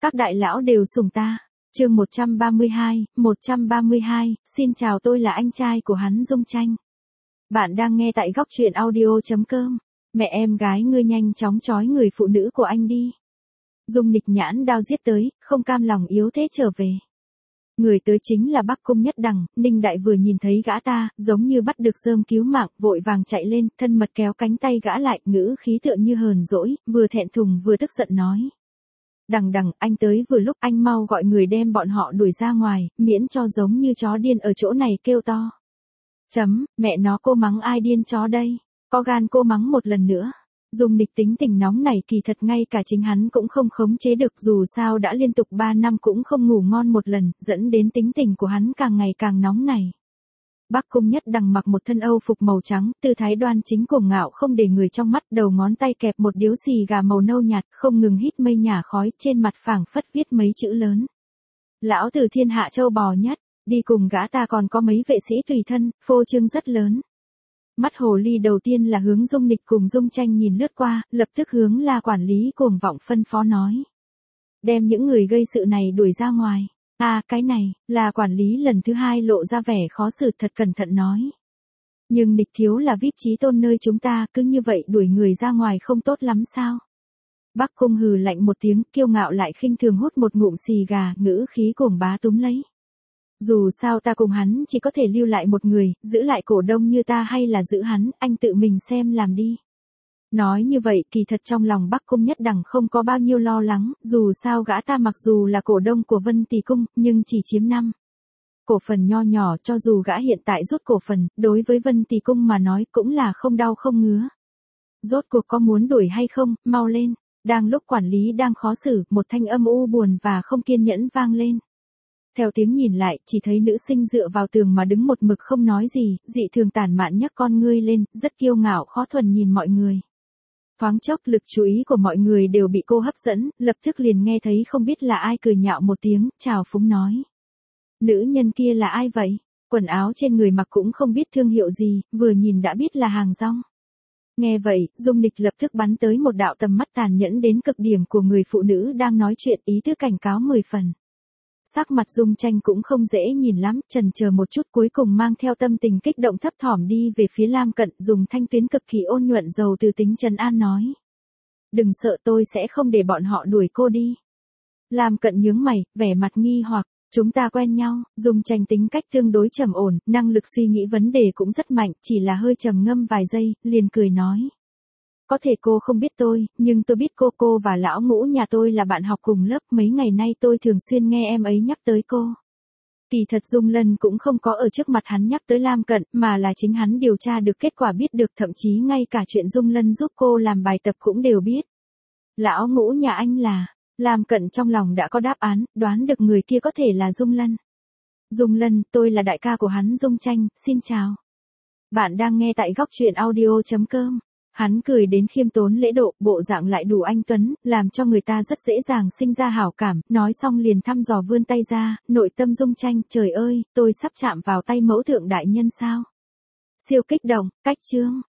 Các đại lão đều sủng ta. Chương 132, xin chào, tôi là anh trai của hắn Dung Tranh. Bạn đang nghe tại góc truyện audio.com. Mẹ em gái ngươi nhanh chóng trói người phụ nữ của anh đi. Dung Nịch nhãn đao giết tới, không cam lòng yếu thế trở về. Người tới chính là Bắc Cung Nhất Đằng. Ninh Đại vừa nhìn thấy gã ta, giống như bắt được rơm cứu mạng, vội vàng chạy lên, thân mật kéo cánh tay gã lại, ngữ khí tựa như hờn dỗi, vừa thẹn thùng vừa tức giận nói. Đằng, anh tới vừa lúc, anh mau gọi người đem bọn họ đuổi ra ngoài, miễn cho giống như chó điên ở chỗ này kêu to. Mẹ nó, cô mắng ai điên chó đây? Có gan cô mắng một lần nữa. Dung Nịch tính tình nóng này kỳ thật ngay cả chính hắn cũng không khống chế được, dù sao đã liên tục 3 năm cũng không ngủ ngon một lần, dẫn đến tính tình của hắn càng ngày càng nóng này. Bắc Cung Nhất Đằng mặc một thân âu phục màu trắng, tư thái đoan chính cuồng ngạo không để người trong mắt, đầu ngón tay kẹp một điếu xì gà màu nâu nhạt, không ngừng hít mây nhả khói, trên mặt phảng phất viết mấy chữ lớn. Lão tử thiên hạ châu bò nhất, đi cùng gã ta còn có mấy vệ sĩ tùy thân, phô trương rất lớn. Mắt hồ ly đầu tiên là hướng Dung Nịch cùng Dung Tranh nhìn lướt qua, lập tức hướng La quản lý cuồng vọng phân phó nói. Đem những người gây sự này đuổi ra ngoài. Cái này, là quản lý lần thứ 2 lộ ra vẻ khó xử, thật cẩn thận nói. Nhưng Nịch thiếu là VIP chí tôn nơi chúng ta, cứ như vậy đuổi người ra ngoài không tốt lắm sao? Bắc Cung hừ lạnh một tiếng, kiêu ngạo lại khinh thường hút một ngụm xì gà, ngữ khí cuồng bá túm lấy. Dù sao ta cùng hắn chỉ có thể lưu lại một người, giữ lại cổ đông như ta hay là giữ hắn, anh tự mình xem làm đi. Nói như vậy kỳ thật trong lòng Bắc Cung Nhất Đằng không có bao nhiêu lo lắng, dù sao gã ta mặc dù là cổ đông của Vân Tỳ Cung, nhưng chỉ chiếm 5 cổ phần nho nhỏ, cho dù gã hiện tại rút cổ phần, đối với Vân Tỳ Cung mà nói cũng là không đau không ngứa. Rốt cuộc có muốn đuổi hay không, mau lên. Đang lúc quản lý đang khó xử, một thanh âm u buồn và không kiên nhẫn vang lên. Theo tiếng nhìn lại, chỉ thấy nữ sinh dựa vào tường mà đứng một mực không nói gì, dị thường tản mạn nhấc con ngươi lên, rất kiêu ngạo khó thuần nhìn mọi người. Thoáng chốc lực chú ý của mọi người đều bị cô hấp dẫn, lập tức liền nghe thấy không biết là ai cười nhạo một tiếng, chào phúng nói. Nữ nhân kia là ai vậy? Quần áo trên người mặc cũng không biết thương hiệu gì, vừa nhìn đã biết là hàng rong. Nghe vậy, Dung Nịch lập tức bắn tới một đạo tầm mắt tàn nhẫn đến cực điểm của người phụ nữ đang nói chuyện, ý tứ cảnh cáo 10 phần. Sắc mặt Dung Tranh cũng không dễ nhìn lắm, chần chờ một chút cuối cùng mang theo tâm tình kích động thấp thỏm đi về phía Lam Cận, dùng thanh tuyến cực kỳ ôn nhuận giàu từ tính trấn an nói. Đừng sợ, tôi sẽ không để bọn họ đuổi cô đi. Lam Cận nhướng mày, vẻ mặt nghi hoặc, chúng ta quen nhau. Dung Tranh tính cách tương đối trầm ổn, năng lực suy nghĩ vấn đề cũng rất mạnh, chỉ là hơi trầm ngâm vài giây, liền cười nói. Có thể cô không biết tôi, nhưng tôi biết cô và lão Ngũ nhà tôi là bạn học cùng lớp, mấy ngày nay tôi thường xuyên nghe em ấy nhắc tới cô. Kỳ thật Dung Lân cũng không có ở trước mặt hắn nhắc tới Lam Cận, mà là chính hắn điều tra được kết quả biết được, thậm chí ngay cả chuyện Dung Lân giúp cô làm bài tập cũng đều biết. Lão Ngũ nhà anh là, Lam Cận trong lòng đã có đáp án, đoán được người kia có thể là Dung Lân. Dung Lân, tôi là đại ca của hắn Dung Tranh, xin chào. Bạn đang nghe tại góc truyện audio.com. Hắn cười đến khiêm tốn lễ độ, bộ dạng lại đủ anh tuấn, làm cho người ta rất dễ dàng sinh ra hảo cảm, nói xong liền thăm dò vươn tay ra, nội tâm Dung Tranh, trời ơi, tôi sắp chạm vào tay mẫu thượng đại nhân sao? Siêu kích động, cách chương.